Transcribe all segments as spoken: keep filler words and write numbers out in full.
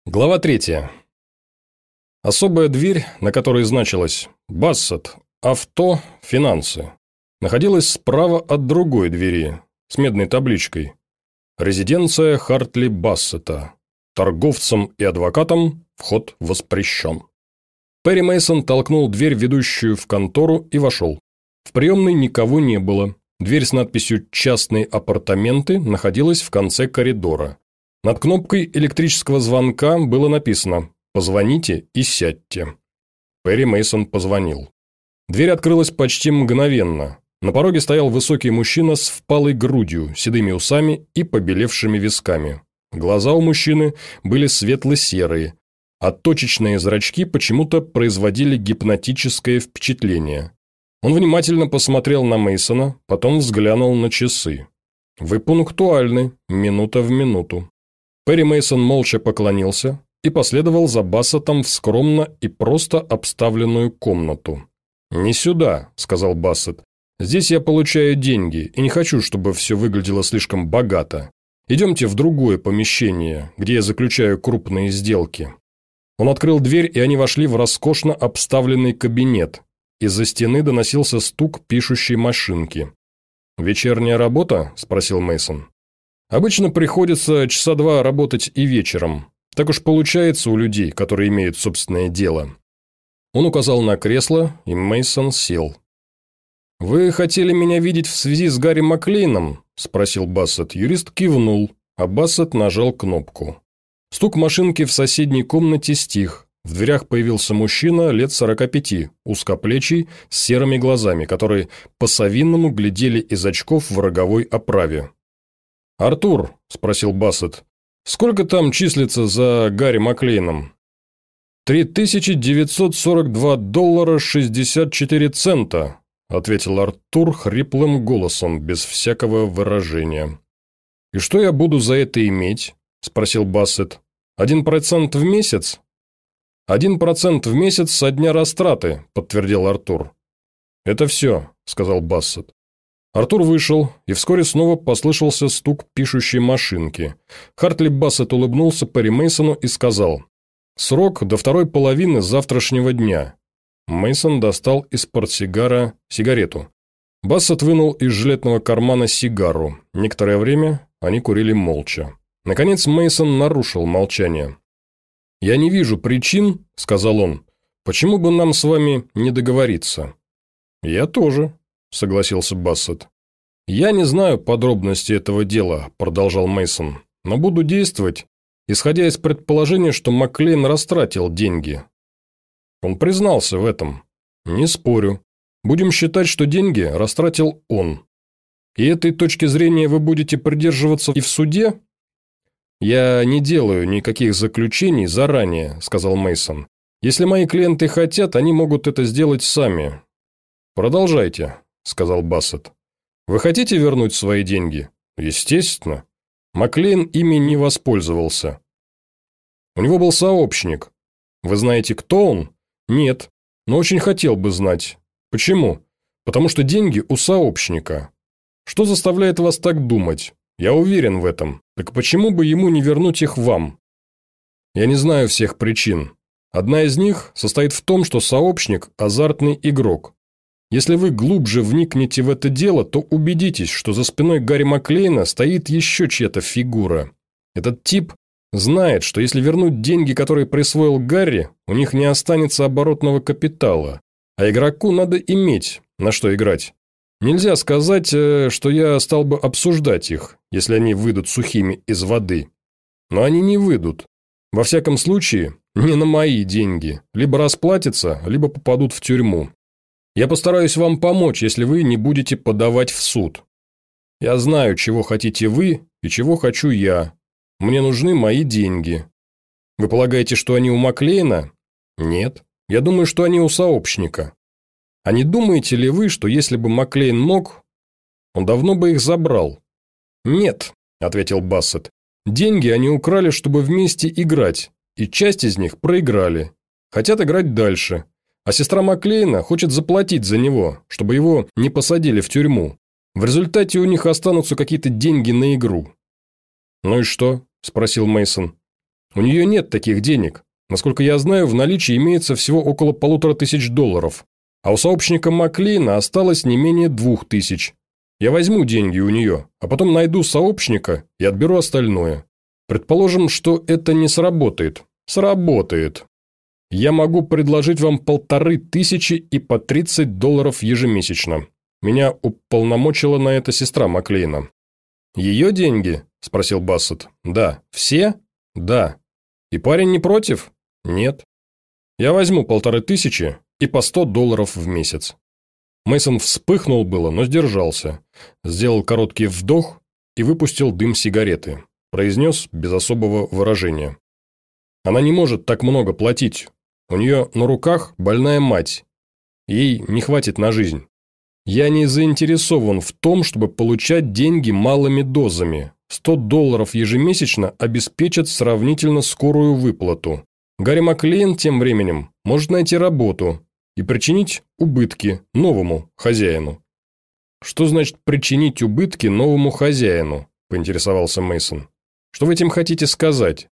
Глава третья. Особая дверь, на которой значилось «Бассет. Авто. Финансы», находилась справа от другой двери с медной табличкой «Резиденция Хартли Бассета. Торговцам и адвокатам вход воспрещен». Перри Мейсон толкнул дверь, ведущую в контору, и вошел. В приемной никого не было. Дверь с надписью «Частные апартаменты» находилась в конце коридора. Над кнопкой электрического звонка было написано «Позвоните и сядьте». Перри Мейсон позвонил. Дверь открылась почти мгновенно. На пороге стоял высокий мужчина с впалой грудью, седыми усами и побелевшими висками. Глаза у мужчины были светло-серые, а точечные зрачки почему-то производили гипнотическое впечатление. Он внимательно посмотрел на Мейсона, потом взглянул на часы. «Вы пунктуальны, минута в минуту». Перри Мейсон молча поклонился и последовал за Бассетом в скромно и просто обставленную комнату. «Не сюда», — сказал Бассет. «Здесь я получаю деньги и не хочу, чтобы все выглядело слишком богато. Идемте в другое помещение, где я заключаю крупные сделки». Он открыл дверь, и они вошли в роскошно обставленный кабинет. Из-за стены доносился стук пишущей машинки. «Вечерняя работа?» – спросил Мейсон. «Обычно приходится часа два работать и вечером. Так уж получается у людей, которые имеют собственное дело». Он указал на кресло, и Мейсон сел. «Вы хотели меня видеть в связи с Гарри Маклейном?» – спросил Бассет. Юрист кивнул, а Бассет нажал кнопку. Стук машинки в соседней комнате стих. В дверях появился мужчина лет сорока пяти, узкоплечий, с серыми глазами, которые по-совинному глядели из очков в роговой оправе. «Артур», – спросил Бассет, – «сколько там числится за Гарри Маклейном?» «Три тысячи девятьсот сорок два доллара шестьдесят четыре цента», – ответил Артур хриплым голосом, без всякого выражения. «И что я буду за это иметь?» – спросил Бассет. «Один процент в месяц?» «Один процент в месяц со дня растраты», – подтвердил Артур. «Это все», – сказал Бассет. Артур вышел, и вскоре снова послышался стук пишущей машинки. Хартли Бассет улыбнулся Перри Мейсону и сказал: «Срок до второй половины завтрашнего дня». Мейсон достал из портсигара сигарету. Бассет вынул из жилетного кармана сигару. Некоторое время они курили молча. Наконец Мейсон нарушил молчание. «Я не вижу причин, — сказал он, — почему бы нам с вами не договориться?» «Я тоже», — согласился Бассет. «Я не знаю подробностей этого дела, — продолжал Мейсон, — но буду действовать, исходя из предположения, что Маклейн растратил деньги». Он признался в этом. «Не спорю. Будем считать, что деньги растратил он. И этой точки зрения вы будете придерживаться и в суде?» «Я не делаю никаких заключений заранее», – сказал Мейсон. «Если мои клиенты хотят, они могут это сделать сами». «Продолжайте», – сказал Бассет. «Вы хотите вернуть свои деньги?» «Естественно. Маклейн ими не воспользовался». «У него был сообщник. Вы знаете, кто он?» «Нет, но очень хотел бы знать». «Почему?» «Потому что деньги у сообщника». «Что заставляет вас так думать?» «Я уверен в этом. Так почему бы ему не вернуть их вам?» «Я не знаю всех причин. Одна из них состоит в том, что сообщник – азартный игрок. Если вы глубже вникнете в это дело, то убедитесь, что за спиной Гарри Маклейна стоит еще чья-то фигура. Этот тип знает, что если вернуть деньги, которые присвоил Гарри, у них не останется оборотного капитала, а игроку надо иметь, на что играть. Нельзя сказать, что я стал бы обсуждать их, если они выйдут сухими из воды. Но они не выйдут. Во всяком случае, не на мои деньги. Либо расплатятся, либо попадут в тюрьму. Я постараюсь вам помочь, если вы не будете подавать в суд. Я знаю, чего хотите вы и чего хочу я. Мне нужны мои деньги. Вы полагаете, что они у Маклейна? Нет. Я думаю, что они у сообщника. А не думаете ли вы, что если бы Маклейн мог, он давно бы их забрал?» «Нет», – ответил Бассет. «Деньги они украли, чтобы вместе играть, и часть из них проиграли. Хотят играть дальше. А сестра Маклейна хочет заплатить за него, чтобы его не посадили в тюрьму. В результате у них останутся какие-то деньги на игру». «Ну и что?» – спросил Мейсон. У нее нет таких денег. Насколько я знаю, в наличии имеется всего около полутора тысяч долларов. А у сообщника Маклейна осталось не менее двух тысяч. Я возьму деньги у нее, а потом найду сообщника и отберу остальное. Предположим, что это не сработает. Сработает. Я могу предложить вам полторы тысячи и по тридцать долларов ежемесячно. Меня уполномочила на это сестра Маклейна». «Ее деньги?» – спросил Бассет. «Да». «Все?» «Да». «И парень не против?» «Нет». «Я возьму полторы тысячи и по сто долларов в месяц». Мейсон вспыхнул было, но сдержался. Сделал короткий вдох и выпустил дым сигареты. Произнес без особого выражения. «Она не может так много платить. У нее на руках больная мать. Ей не хватит на жизнь. Я не заинтересован в том, чтобы получать деньги малыми дозами. сто долларов ежемесячно обеспечат сравнительно скорую выплату. Гарри Маклейн тем временем может найти работу и причинить убытки новому хозяину». «Что значит причинить убытки новому хозяину?» – поинтересовался Мейсон. «Что вы этим хотите сказать?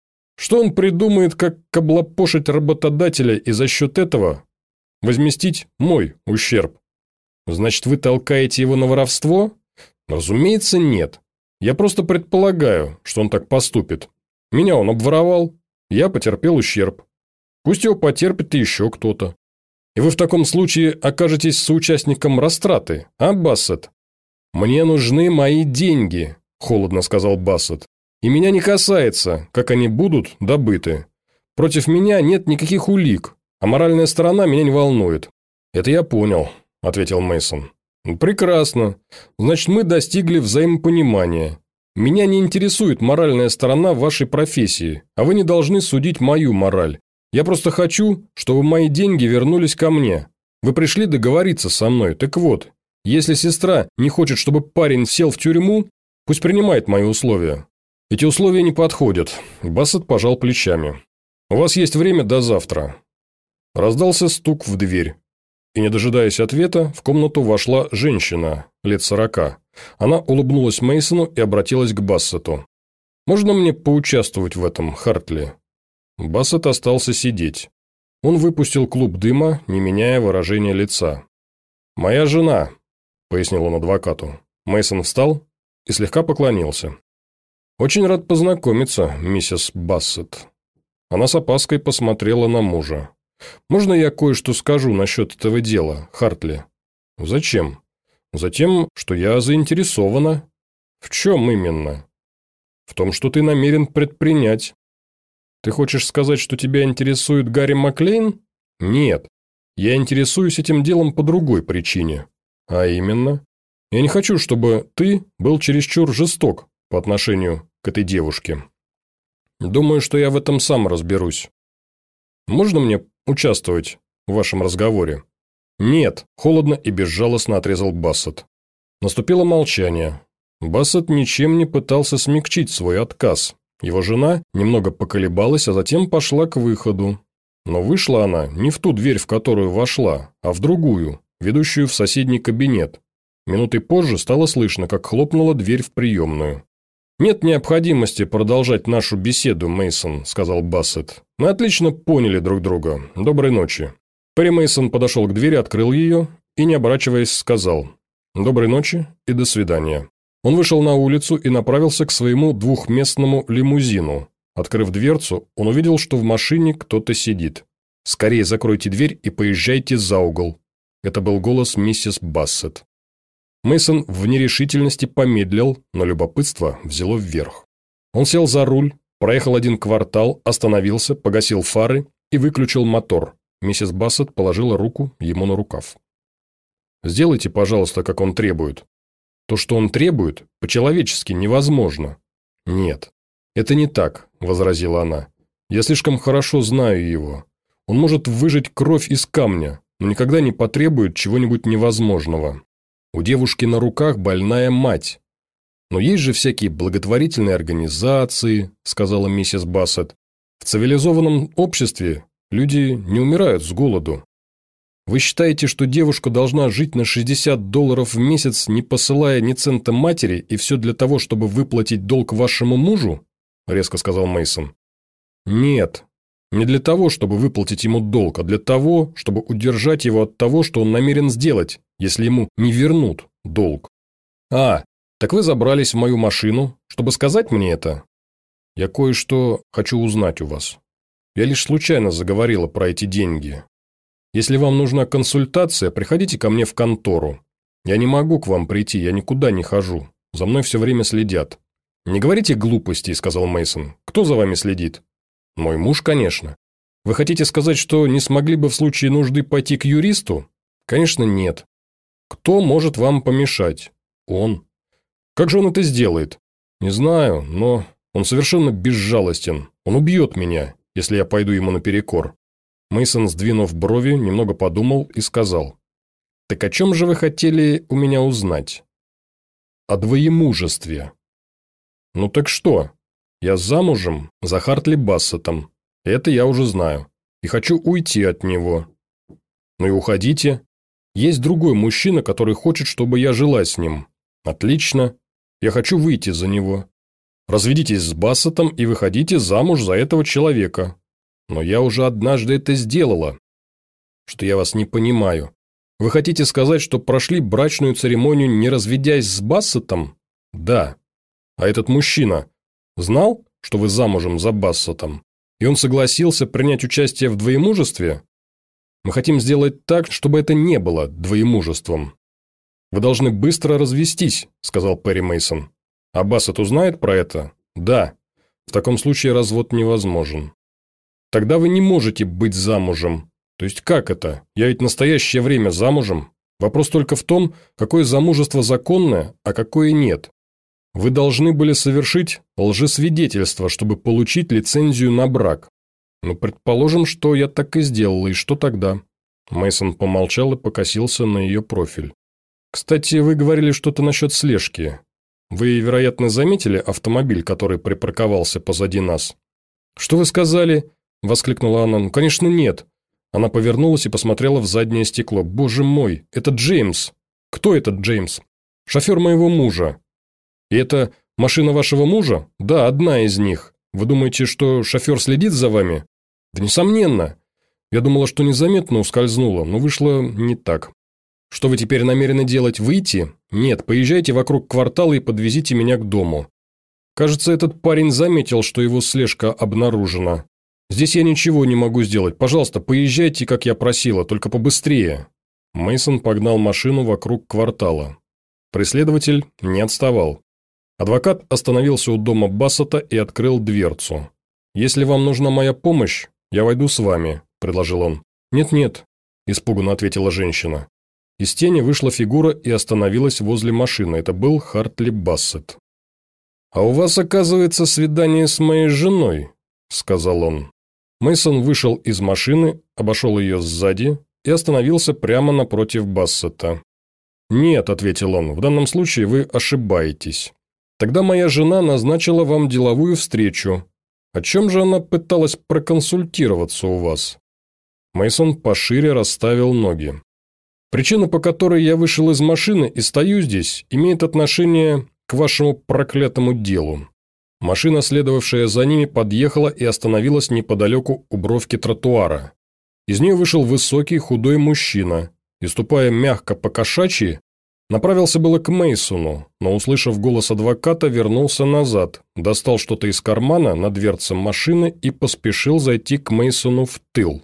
Что он придумает, как облапошить работодателя и за счет этого возместить мой ущерб? Значит, вы толкаете его на воровство?» «Разумеется, нет. Я просто предполагаю, что он так поступит. Меня он обворовал, я потерпел ущерб. Пусть его потерпит и еще кто-то. И вы в таком случае окажетесь соучастником растраты, а, Бассет?» «Мне нужны мои деньги», – холодно сказал Бассет. «И меня не касается, как они будут добыты. Против меня нет никаких улик, а моральная сторона меня не волнует». «Это я понял», – ответил Мейсон. «Прекрасно. Значит, мы достигли взаимопонимания. Меня не интересует моральная сторона вашей профессии, а вы не должны судить мою мораль. Я просто хочу, чтобы мои деньги вернулись ко мне. Вы пришли договориться со мной. Так вот, если сестра не хочет, чтобы парень сел в тюрьму, пусть принимает мои условия». «Эти условия не подходят», – Бассет пожал плечами. «У вас есть время до завтра». Раздался стук в дверь. И, не дожидаясь ответа, в комнату вошла женщина, лет сорока. Она улыбнулась Мейсону и обратилась к Бассету. «Можно мне поучаствовать в этом, Хартли?» Бассет остался сидеть. Он выпустил клуб дыма, не меняя выражения лица. «Моя жена», – пояснил он адвокату. Мейсон встал и слегка поклонился. «Очень рад познакомиться, миссис Бассет». Она с опаской посмотрела на мужа. «Можно я кое-что скажу насчет этого дела, Хартли?» «Зачем?» «Затем, что я заинтересована». «В чем именно?» «В том, что ты намерен предпринять». «Ты хочешь сказать, что тебя интересует Гарри Маклейн?» «Нет. Я интересуюсь этим делом по другой причине. А именно, я не хочу, чтобы ты был чересчур жесток по отношению к этой девушке. Думаю, что я в этом сам разберусь. Можно мне участвовать в вашем разговоре?» «Нет», – холодно и безжалостно отрезал Бассет. Наступило молчание. Бассет ничем не пытался смягчить свой отказ. Его жена немного поколебалась, а затем пошла к выходу. Но вышла она не в ту дверь, в которую вошла, а в другую, ведущую в соседний кабинет. Минутой позже стало слышно, как хлопнула дверь в приемную. «Нет необходимости продолжать нашу беседу, Мейсон», – сказал Бассет. «Мы отлично поняли друг друга. Доброй ночи». Перри Мейсон подошел к двери, открыл ее и, не оборачиваясь, сказал «Доброй ночи и до свидания». Он вышел на улицу и направился к своему двухместному лимузину. Открыв дверцу, он увидел, что в машине кто-то сидит. «Скорее закройте дверь и поезжайте за угол». Это был голос миссис Бассет. Мейсон в нерешительности помедлил, но любопытство взяло вверх. Он сел за руль, проехал один квартал, остановился, погасил фары и выключил мотор. Миссис Бассет положила руку ему на рукав. «Сделайте, пожалуйста, как он требует». «То, что он требует, по-человечески невозможно». «Нет, это не так», – возразила она. «Я слишком хорошо знаю его. Он может выжать кровь из камня, но никогда не потребует чего-нибудь невозможного. У девушки на руках больная мать». «Но есть же всякие благотворительные организации», – сказала миссис Бассет. «В цивилизованном обществе люди не умирают с голоду». «Вы считаете, что девушка должна жить на шестьдесят долларов в месяц, не посылая ни цента матери, и все для того, чтобы выплатить долг вашему мужу?» – резко сказал Мейсон. Нет. Не для того, чтобы выплатить ему долг, а для того, чтобы удержать его от того, что он намерен сделать, если ему не вернут долг. А, так вы забрались в мою машину, чтобы сказать мне это? Я кое-что хочу узнать у вас. Я лишь случайно заговорила про эти деньги. Если вам нужна консультация, приходите ко мне в контору. Я не могу к вам прийти, я никуда не хожу. За мной все время следят. Не говорите глупостей, сказал Мейсон. Кто за вами следит? Мой муж, конечно. Вы хотите сказать, что не смогли бы в случае нужды пойти к юристу? Конечно, нет. Кто может вам помешать? Он. Как же он это сделает? Не знаю, но он совершенно безжалостен. Он убьет меня, если я пойду ему наперекор. Мейсон, сдвинув брови, немного подумал и сказал. Так о чем же вы хотели у меня узнать? О двоемужестве. Ну так что? Я замужем за Хартли Бассетом. Это я уже знаю. И хочу уйти от него. Ну и уходите. Есть другой мужчина, который хочет, чтобы я жила с ним. Отлично. Я хочу выйти за него. Разведитесь с Бассетом и выходите замуж за этого человека. Но я уже однажды это сделала. Что я вас не понимаю. Вы хотите сказать, что прошли брачную церемонию, не разведясь с Бассетом? Да. А этот мужчина знал, что вы замужем за Бассетом? И он согласился принять участие в двоемужестве? Мы хотим сделать так, чтобы это не было двоемужеством. Вы должны быстро развестись, сказал Перри Мейсон. А Бассет узнает про это? Да. В таком случае развод невозможен. Тогда вы не можете быть замужем. То есть как это? Я ведь в настоящее время замужем. Вопрос только в том, какое замужество законное, а какое нет. Вы должны были совершить лжесвидетельство, чтобы получить лицензию на брак. Ну, предположим, что я так и сделал, и что тогда? Мейсон помолчал и покосился на ее профиль. Кстати, вы говорили что-то насчет слежки. Вы, вероятно, заметили автомобиль, который припарковался позади нас? Что вы сказали? Воскликнула она. Ну, конечно, нет. Она повернулась и посмотрела в заднее стекло. Боже мой, это Джеймс. Кто этот Джеймс? Шофер моего мужа. И это машина вашего мужа? Да, одна из них. Вы думаете, что шофер следит за вами? Да несомненно. Я думала, что незаметно ускользнула, но вышло не так. Что вы теперь намерены делать? Выйти? Нет, поезжайте вокруг квартала и подвезите меня к дому. Кажется, этот парень заметил, что его слежка обнаружена. Здесь я ничего не могу сделать. Пожалуйста, поезжайте, как я просила, только побыстрее. Мейсон погнал машину вокруг квартала. Преследователь не отставал. Адвокат остановился у дома Бассета и открыл дверцу. «Если вам нужна моя помощь, я войду с вами», – предложил он. «Нет-нет», – испуганно ответила женщина. Из тени вышла фигура и остановилась возле машины. Это был Хартли Бассет. «А у вас, оказывается, свидание с моей женой», – сказал он. Мейсон вышел из машины, обошел ее сзади и остановился прямо напротив Бассета. «Нет», – ответил он, – «в данном случае вы ошибаетесь. Тогда моя жена назначила вам деловую встречу. О чем же она пыталась проконсультироваться у вас?» Мейсон пошире расставил ноги. «Причина, по которой я вышел из машины и стою здесь, имеет отношение к вашему проклятому делу». Машина, следовавшая за ними, подъехала и остановилась неподалеку у бровки тротуара. Из нее вышел высокий худой мужчина и, ступая мягко по-кошачьи, направился было к Мейсону, но, услышав голос адвоката, вернулся назад, достал что-то из кармана на дверце машины и поспешил зайти к Мейсону в тыл.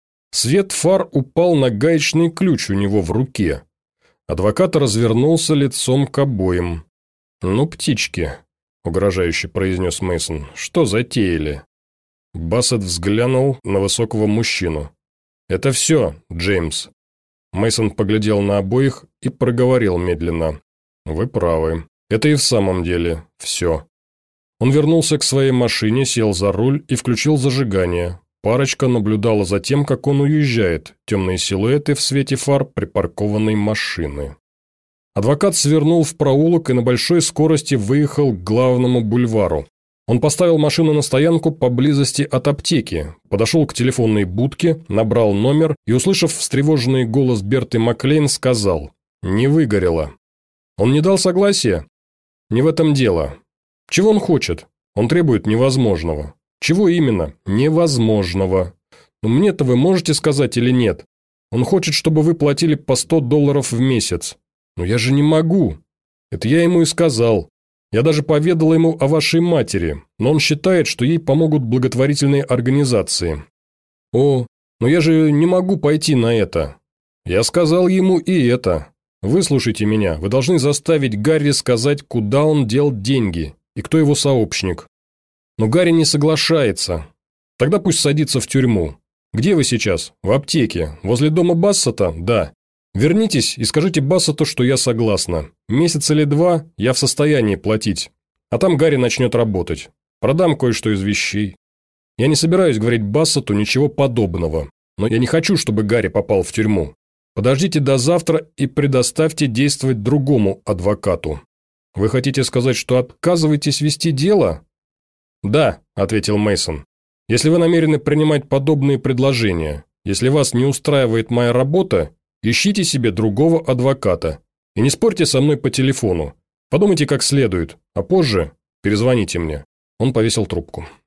Свет фар упал на гаечный ключ у него в руке. Адвокат развернулся лицом к обоим. «Ну, птички», – угрожающе произнес Мейсон, – «что затеяли?» Бассет взглянул на высокого мужчину. «Это все, Джеймс». Мейсон поглядел на обоих и проговорил медленно. «Вы правы. Это и в самом деле все». Он вернулся к своей машине, сел за руль и включил зажигание. Парочка наблюдала за тем, как он уезжает, темные силуэты в свете фар припаркованной машины. Адвокат свернул в проулок и на большой скорости выехал к главному бульвару. Он поставил машину на стоянку поблизости от аптеки, подошел к телефонной будке, набрал номер и, услышав встревоженный голос Берты Маклейн, сказал: «Не выгорело». Он не дал согласия? Не в этом дело. Чего он хочет? Он требует невозможного. Чего именно? Невозможного. Но мне-то вы можете сказать или нет? Он хочет, чтобы вы платили по сто долларов в месяц. Но я же не могу. Это я ему и сказал. Я даже поведал ему о вашей матери, но он считает, что ей помогут благотворительные организации. О, но я же не могу пойти на это. Я сказал ему и это. Выслушайте меня, вы должны заставить Гарри сказать, куда он дел деньги и кто его сообщник. Но Гарри не соглашается. Тогда пусть садится в тюрьму. Где вы сейчас? В аптеке. Возле дома Бассета? Да. Вернитесь и скажите Бассету, что я согласна. Месяц или два я в состоянии платить. А там Гарри начнет работать. Продам кое-что из вещей. Я не собираюсь говорить Бассету ничего подобного. Но я не хочу, чтобы Гарри попал в тюрьму. Подождите до завтра и предоставьте действовать другому адвокату. Вы хотите сказать, что отказываетесь вести дело? Да, ответил Мейсон. Если вы намерены принимать подобные предложения, если вас не устраивает моя работа, ищите себе другого адвоката. И не спорьте со мной по телефону. Подумайте как следует, а позже перезвоните мне. Он повесил трубку.